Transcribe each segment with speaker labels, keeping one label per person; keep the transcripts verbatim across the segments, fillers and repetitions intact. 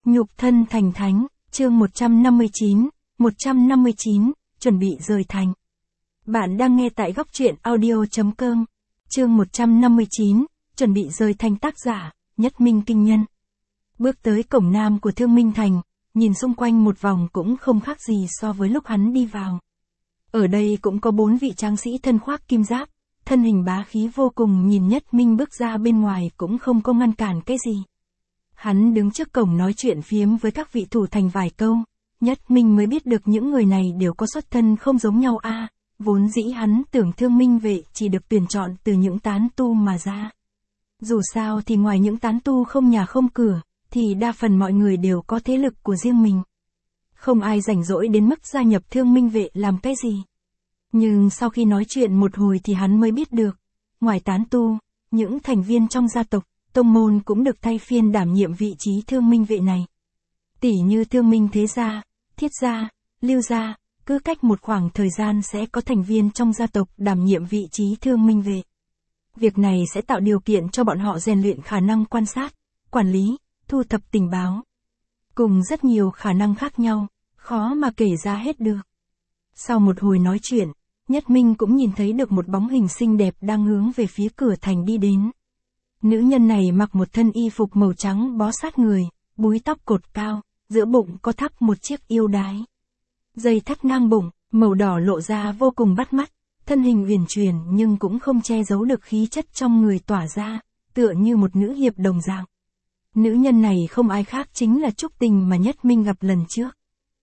Speaker 1: Nhục thân thành thánh, chương một trăm năm mươi chín, một trăm năm mươi chín, chuẩn bị rời thành. Bạn đang nghe tại góc truyện audio chấm com, chương một trăm năm mươi chín, chuẩn bị rời thành, tác giả, Nhất Minh Kinh Nhân. Bước tới cổng nam của Thương Minh Thành, nhìn xung quanh một vòng cũng không khác gì so với lúc hắn đi vào. Ở đây cũng có bốn vị tráng sĩ thân khoác kim giáp, thân hình bá khí vô cùng, nhìn Nhất Minh bước ra bên ngoài cũng không có ngăn cản cái gì. Hắn đứng trước cổng nói chuyện phiếm với các vị thủ thành vài câu, Nhất Minh mới biết được những người này đều có xuất thân không giống nhau a. À, vốn dĩ hắn tưởng Thương Minh vệ chỉ được tuyển chọn từ những tán tu mà ra. Dù sao thì ngoài những tán tu không nhà không cửa, thì đa phần mọi người đều có thế lực của riêng mình. Không ai rảnh rỗi đến mức gia nhập Thương Minh vệ làm cái gì. Nhưng sau khi nói chuyện một hồi thì hắn mới biết được, ngoài tán tu, những thành viên trong gia tộc, tông môn cũng được thay phiên đảm nhiệm vị trí Thương Minh vệ này. Tỉ như Thương Minh Thế Gia, Thiết Gia, Lưu Gia, cứ cách một khoảng thời gian sẽ có thành viên trong gia tộc đảm nhiệm vị trí Thương Minh vệ. Việc này sẽ tạo điều kiện cho bọn họ rèn luyện khả năng quan sát, quản lý, thu thập tình báo. Cùng rất nhiều khả năng khác nhau, khó mà kể ra hết được. Sau một hồi nói chuyện, Nhất Minh cũng nhìn thấy được một bóng hình xinh đẹp đang hướng về phía cửa thành đi đến. Nữ nhân này mặc một thân y phục màu trắng bó sát người, búi tóc cột cao, giữa bụng có thắt một chiếc yêu đái. Dây thắt ngang bụng, màu đỏ lộ ra vô cùng bắt mắt, thân hình uyển chuyển nhưng cũng không che giấu được khí chất trong người tỏa ra, tựa như một nữ hiệp đồng dạng. Nữ nhân này không ai khác chính là Trúc Tình mà Nhất Minh gặp lần trước.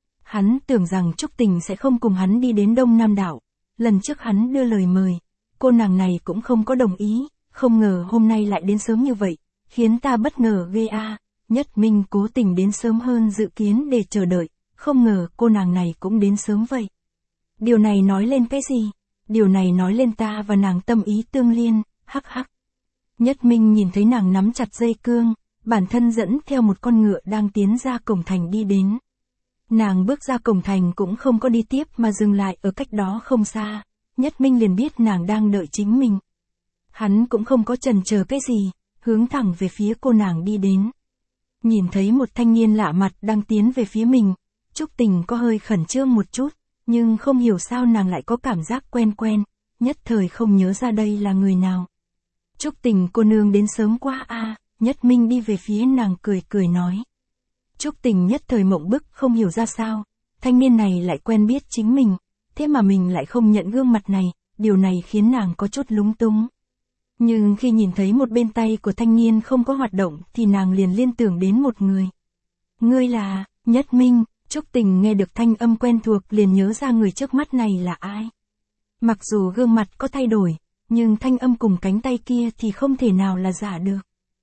Speaker 1: Hắn tưởng rằng Trúc Tình sẽ không cùng hắn đi đến Đông Nam Đảo. Lần trước hắn đưa lời mời, cô nàng này cũng không có đồng ý, không ngờ hôm nay lại đến sớm như vậy, khiến ta bất ngờ ghê a. À. Nhất Minh cố tình đến sớm hơn dự kiến để chờ đợi, không ngờ cô nàng này cũng đến sớm vậy. Điều này nói lên cái gì? Điều này nói lên ta và nàng tâm ý tương liên, hắc hắc. Nhất Minh nhìn thấy nàng nắm chặt dây cương, bản thân dẫn theo một con ngựa đang tiến ra cổng thành đi đến. Nàng bước ra cổng thành cũng không có đi tiếp mà dừng lại ở cách đó không xa, Nhất Minh liền biết nàng đang đợi chính mình. Hắn cũng không có chần chờ cái gì, hướng thẳng về phía cô nàng đi đến. Nhìn thấy một thanh niên lạ mặt đang tiến về phía mình, Trúc Tình có hơi khẩn trương một chút, nhưng không hiểu sao nàng lại có cảm giác quen quen, nhất thời không nhớ ra đây là người nào. Trúc Tình cô nương đến sớm quá a. À, Nhất Minh đi về phía nàng cười cười nói. Trúc Tình nhất thời mộng bức không hiểu ra sao, thanh niên này lại quen biết chính mình, thế mà mình lại không nhận gương mặt này, điều này khiến nàng có chút lúng túng. Nhưng khi nhìn thấy một bên tay của thanh niên không có hoạt động thì nàng liền liên tưởng đến một người. Ngươi là, Nhất Minh, Trúc Tình nghe được thanh âm quen thuộc liền nhớ ra người trước mắt này là ai. Mặc dù gương mặt có thay đổi, nhưng thanh âm cùng cánh tay kia thì không thể nào là giả được.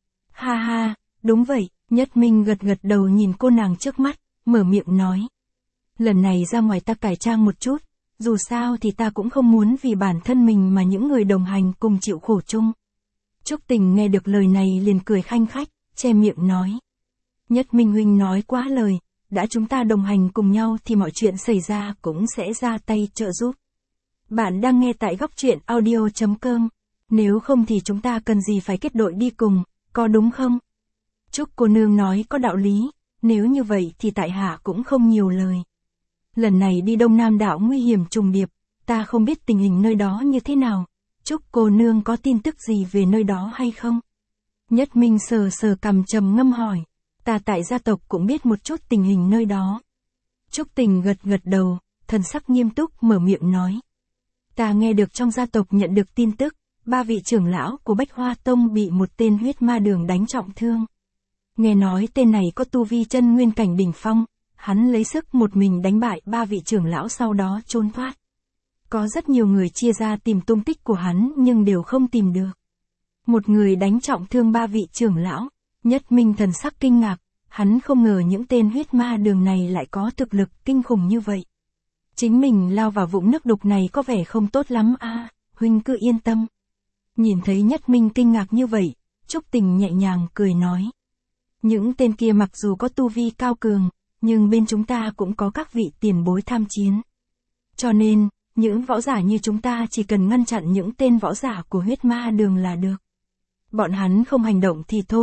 Speaker 1: Ha ha, đúng vậy. Nhất Minh gật gật đầu nhìn cô nàng trước mắt, mở miệng nói. Lần này ra ngoài ta cải trang một chút, dù sao thì ta cũng không muốn vì bản thân mình mà những người đồng hành cùng chịu khổ chung. Trúc Tình nghe được lời này liền cười khanh khách, che miệng nói. Nhất Minh huynh nói quá lời, đã chúng ta đồng hành cùng nhau thì mọi chuyện xảy ra cũng sẽ ra tay trợ giúp. Bạn đang nghe tại góc truyện audio chấm com, nếu không thì chúng ta cần gì phải kết đội đi cùng, có đúng không? Trúc cô nương nói có đạo lý, nếu như vậy thì tại hạ cũng không nhiều lời. Lần này đi Đông Nam Đảo nguy hiểm trùng điệp, ta không biết tình hình nơi đó như thế nào. Trúc cô nương có tin tức gì về nơi đó hay không? Nhất Minh sờ sờ cằm trầm ngâm hỏi, ta tại gia tộc cũng biết một chút tình hình nơi đó. Trúc Tình gật gật đầu, thần sắc nghiêm túc mở miệng nói. Ta nghe được trong gia tộc nhận được tin tức, ba vị trưởng lão của Bách Hoa Tông bị một tên huyết ma đường đánh trọng thương. Nghe nói tên này có tu vi chân nguyên cảnh đỉnh phong, hắn lấy sức một mình đánh bại ba vị trưởng lão sau đó trốn thoát. Có rất nhiều người chia ra tìm tung tích của hắn nhưng đều không tìm được. Một người đánh trọng thương ba vị trưởng lão, Nhất Minh thần sắc kinh ngạc, hắn không ngờ những tên huyết ma đường này lại có thực lực kinh khủng như vậy. Chính mình lao vào vũng nước đục này có vẻ không tốt lắm a. À, huynh cứ yên tâm. Nhìn thấy Nhất Minh kinh ngạc như vậy, Trúc Tình nhẹ nhàng cười nói. Những tên kia mặc dù có tu vi cao cường, nhưng bên chúng ta cũng có các vị tiền bối tham chiến. Cho nên, những võ giả như chúng ta chỉ cần ngăn chặn những tên võ giả của huyết ma đường là được. Bọn hắn không hành động thì thôi,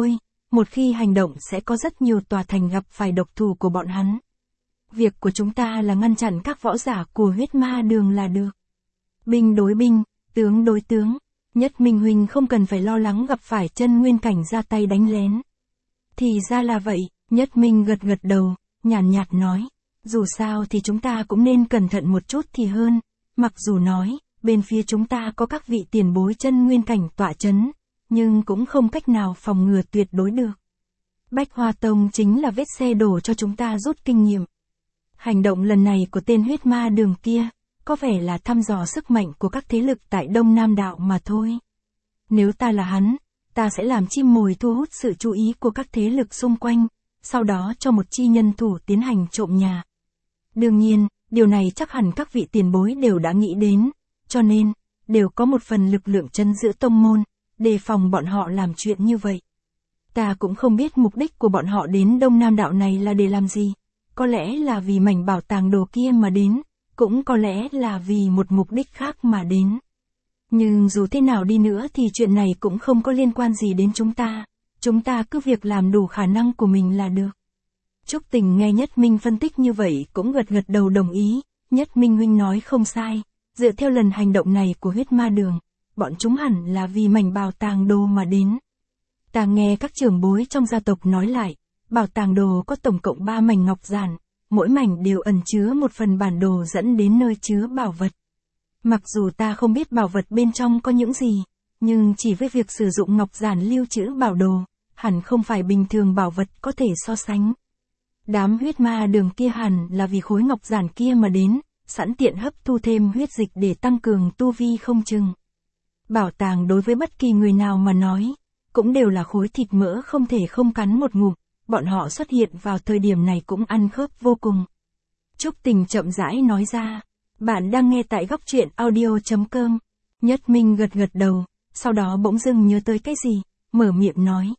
Speaker 1: một khi hành động sẽ có rất nhiều tòa thành gặp phải độc thủ của bọn hắn. Việc của chúng ta là ngăn chặn các võ giả của huyết ma đường là được. Binh đối binh, tướng đối tướng, Nhất Minh huynh không cần phải lo lắng gặp phải chân nguyên cảnh ra tay đánh lén. Thì ra là vậy, Nhất Minh gật gật đầu, nhàn nhạt nói, dù sao thì chúng ta cũng nên cẩn thận một chút thì hơn, mặc dù nói, bên phía chúng ta có các vị tiền bối chân nguyên cảnh tọa chấn, nhưng cũng không cách nào phòng ngừa tuyệt đối được. Bách Hoa Tông chính là vết xe đổ cho chúng ta rút kinh nghiệm. Hành động lần này của tên huyết ma đường kia, có vẻ là thăm dò sức mạnh của các thế lực tại Đông Nam Đạo mà thôi. Nếu ta là hắn, ta sẽ làm chim mồi thu hút sự chú ý của các thế lực xung quanh, sau đó cho một chi nhân thủ tiến hành trộm nhà. Đương nhiên, điều này chắc hẳn các vị tiền bối đều đã nghĩ đến, cho nên, đều có một phần lực lượng trấn giữ tông môn, đề phòng bọn họ làm chuyện như vậy. Ta cũng không biết mục đích của bọn họ đến Đông Nam Đạo này là để làm gì, có lẽ là vì mảnh bảo tàng đồ kia mà đến, cũng có lẽ là vì một mục đích khác mà đến. Nhưng dù thế nào đi nữa thì chuyện này cũng không có liên quan gì đến chúng ta, chúng ta cứ việc làm đủ khả năng của mình là được. Trúc Tình nghe Nhất Minh phân tích như vậy cũng gật gật đầu đồng ý, Nhất Minh huynh nói không sai, dựa theo lần hành động này của huyết ma đường, bọn chúng hẳn là vì mảnh bảo tàng đồ mà đến. Ta nghe các trưởng bối trong gia tộc nói lại, bảo tàng đồ có tổng cộng ba mảnh ngọc giản, mỗi mảnh đều ẩn chứa một phần bản đồ dẫn đến nơi chứa bảo vật. Mặc dù ta không biết bảo vật bên trong có những gì, nhưng chỉ với việc sử dụng ngọc giản lưu trữ bảo đồ, hẳn không phải bình thường bảo vật có thể so sánh. Đám huyết ma đường kia hẳn là vì khối ngọc giản kia mà đến, sẵn tiện hấp thu thêm huyết dịch để tăng cường tu vi không chừng. Bảo tàng đối với bất kỳ người nào mà nói, cũng đều là khối thịt mỡ không thể không cắn một ngụm, bọn họ xuất hiện vào thời điểm này cũng ăn khớp vô cùng. Trúc Tình chậm rãi nói ra, bạn đang nghe tại góc truyện audio chấm com. Nhất Minh gật gật đầu, sau đó bỗng dưng nhớ tới cái gì, mở miệng nói.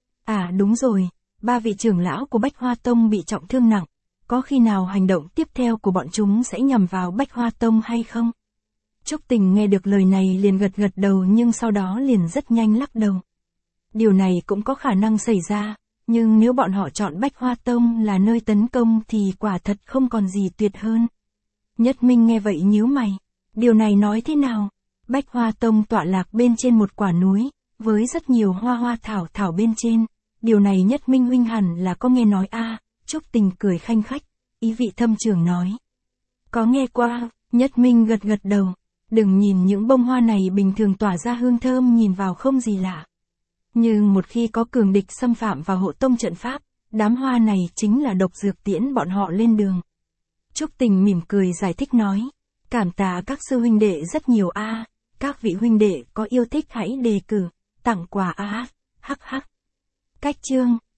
Speaker 1: À đúng rồi, ba vị trưởng lão của Bách Hoa Tông bị trọng thương nặng, có khi nào hành động tiếp theo của bọn chúng sẽ nhằm vào Bách Hoa Tông hay không? Trúc Tình nghe được lời này liền gật gật đầu nhưng sau đó liền rất nhanh lắc đầu. Điều này cũng có khả năng xảy ra, nhưng nếu bọn họ chọn Bách Hoa Tông là nơi tấn công thì quả thật không còn gì tuyệt hơn. Nhất Minh nghe vậy nhíu mày, điều này nói thế nào? Bách Hoa Tông tọa lạc bên trên một quả núi, với rất nhiều hoa hoa thảo thảo bên trên, điều này Nhất Minh huynh hẳn là có nghe nói a. À, Trúc Tình cười khanh khách, ý vị thâm trường nói. Có nghe qua, Nhất Minh gật gật đầu, đừng nhìn những bông hoa này bình thường tỏa ra hương thơm nhìn vào không gì lạ. Nhưng một khi có cường địch xâm phạm vào hộ tông trận pháp, đám hoa này chính là độc dược tiễn bọn họ lên đường. Trúc Tình mỉm cười giải thích nói, cảm tạ các sư huynh đệ rất nhiều a, à, các vị huynh đệ có yêu thích hãy đề cử, tặng quà a, hắc hắc. Cách chương